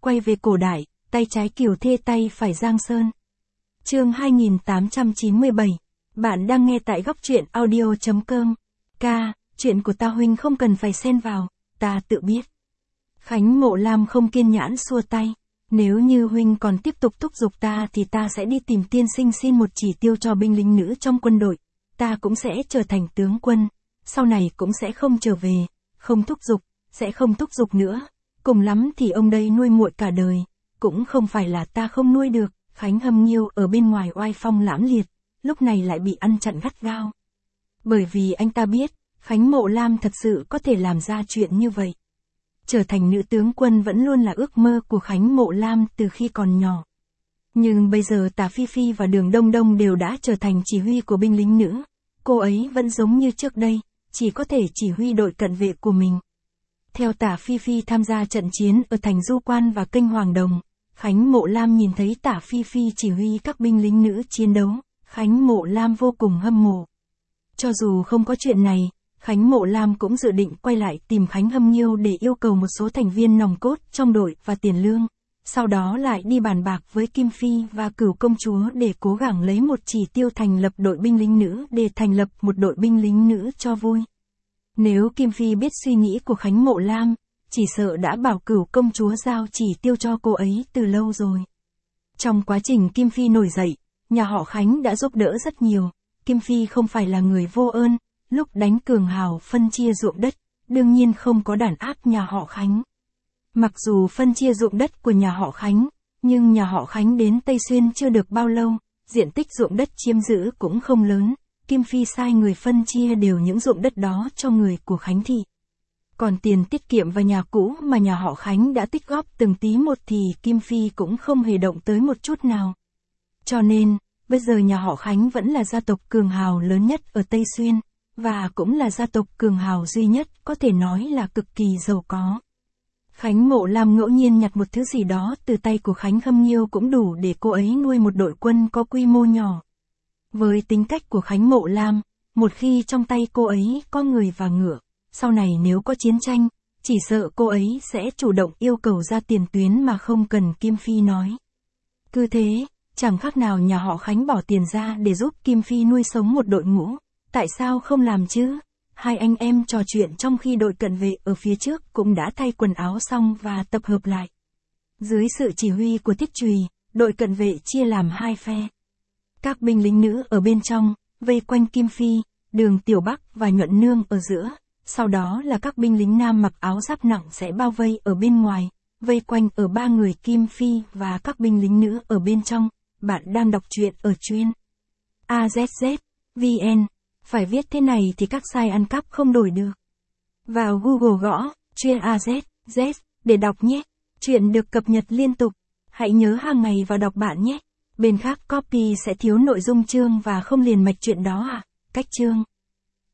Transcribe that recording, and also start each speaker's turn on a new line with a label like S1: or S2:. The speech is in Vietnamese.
S1: quay về cổ đại, tay trái Kiều Thê tay phải Giang Sơn. Chương 2897. Bạn đang nghe tại góc truyện audio.com. Ca, chuyện của ta huynh không cần phải xen vào, ta tự biết. Khánh Mộ Lam không kiên nhẫn xua tay. Nếu như huynh còn tiếp tục thúc giục ta thì ta sẽ đi tìm tiên sinh xin một chỉ tiêu cho binh lính nữ trong quân đội. Ta cũng sẽ trở thành tướng quân. Sau này cũng sẽ không trở về, không thúc giục, sẽ không thúc giục nữa. Cùng lắm thì ông đây nuôi muội cả đời. Cũng không phải là ta không nuôi được. Khánh Hâm Nghiêu ở bên ngoài oai phong lãm liệt, lúc này lại bị ăn chặn gắt gao. Bởi vì anh ta biết, Khánh Mộ Lam thật sự có thể làm ra chuyện như vậy. Trở thành nữ tướng quân vẫn luôn là ước mơ của Khánh Mộ Lam từ khi còn nhỏ. Nhưng bây giờ Tả Phi Phi và Đường Đông Đông đều đã trở thành chỉ huy của binh lính nữ. Cô ấy vẫn giống như trước đây, chỉ có thể chỉ huy đội cận vệ của mình. Theo Tả Phi Phi tham gia trận chiến ở thành Du Quan và kênh Hoàng Đồng, Khánh Mộ Lam nhìn thấy Tả Phi Phi chỉ huy các binh lính nữ chiến đấu, Khánh Mộ Lam vô cùng hâm mộ. Cho dù không có chuyện này, Khánh Mộ Lam cũng dự định quay lại tìm Khánh Hâm Nghiêu để yêu cầu một số thành viên nòng cốt trong đội và tiền lương, sau đó lại đi bàn bạc với Kim Phi và Cửu Công Chúa để cố gắng lấy một chỉ tiêu thành lập đội binh lính nữ để thành lập một đội binh lính nữ cho vui. Nếu Kim Phi biết suy nghĩ của Khánh Mộ Lam, chỉ sợ đã bảo Cửu Công Chúa giao chỉ tiêu cho cô ấy từ lâu rồi. Trong quá trình Kim Phi nổi dậy, nhà họ Khánh đã giúp đỡ rất nhiều. Kim Phi không phải là người vô ơn, lúc đánh Cường Hào phân chia ruộng đất, đương nhiên không có đàn áp nhà họ Khánh. Mặc dù phân chia ruộng đất của nhà họ Khánh, nhưng nhà họ Khánh đến Tây Xuyên chưa được bao lâu, diện tích ruộng đất chiếm giữ cũng không lớn. Kim Phi sai người phân chia đều những ruộng đất đó cho người của Khánh thị. Còn tiền tiết kiệm và nhà cũ mà nhà họ Khánh đã tích góp từng tí một thì Kim Phi cũng không hề động tới một chút nào. Cho nên, bây giờ nhà họ Khánh vẫn là gia tộc cường hào lớn nhất ở Tây Xuyên, và cũng là gia tộc cường hào duy nhất, có thể nói là cực kỳ giàu có. Khánh Mộ Lam ngẫu nhiên nhặt một thứ gì đó từ tay của Khánh Hâm Nghiêu cũng đủ để cô ấy nuôi một đội quân có quy mô nhỏ. Với tính cách của Khánh Mộ Lam, một khi trong tay cô ấy có người và ngựa, sau này nếu có chiến tranh, chỉ sợ cô ấy sẽ chủ động yêu cầu ra tiền tuyến mà không cần Kim Phi nói. Cứ thế, chẳng khác nào nhà họ Khánh bỏ tiền ra để giúp Kim Phi nuôi sống một đội ngũ, tại sao không làm chứ? Hai anh em trò chuyện trong khi đội cận vệ ở phía trước cũng đã thay quần áo xong và tập hợp lại. Dưới sự chỉ huy của Thiết Chùy, đội cận vệ chia làm hai phe. Các binh lính nữ ở bên trong, vây quanh Kim Phi, Đường Tiểu Bắc và Nhuận Nương ở giữa. Sau đó là các binh lính nam mặc áo giáp nặng sẽ bao vây ở bên ngoài, vây quanh ở ba người Kim Phi và các binh lính nữ ở bên trong. Bạn đang đọc truyện ở chuyên AZZ.vn. Phải viết thế này thì các site ăn cắp không đổi được. Vào Google gõ chuyên AZZ để đọc nhé. Chuyện được cập nhật liên tục. Hãy nhớ hàng ngày vào đọc bạn nhé. Bên khác copy sẽ thiếu nội dung chương và không liền mạch chuyện đó à? Cách chương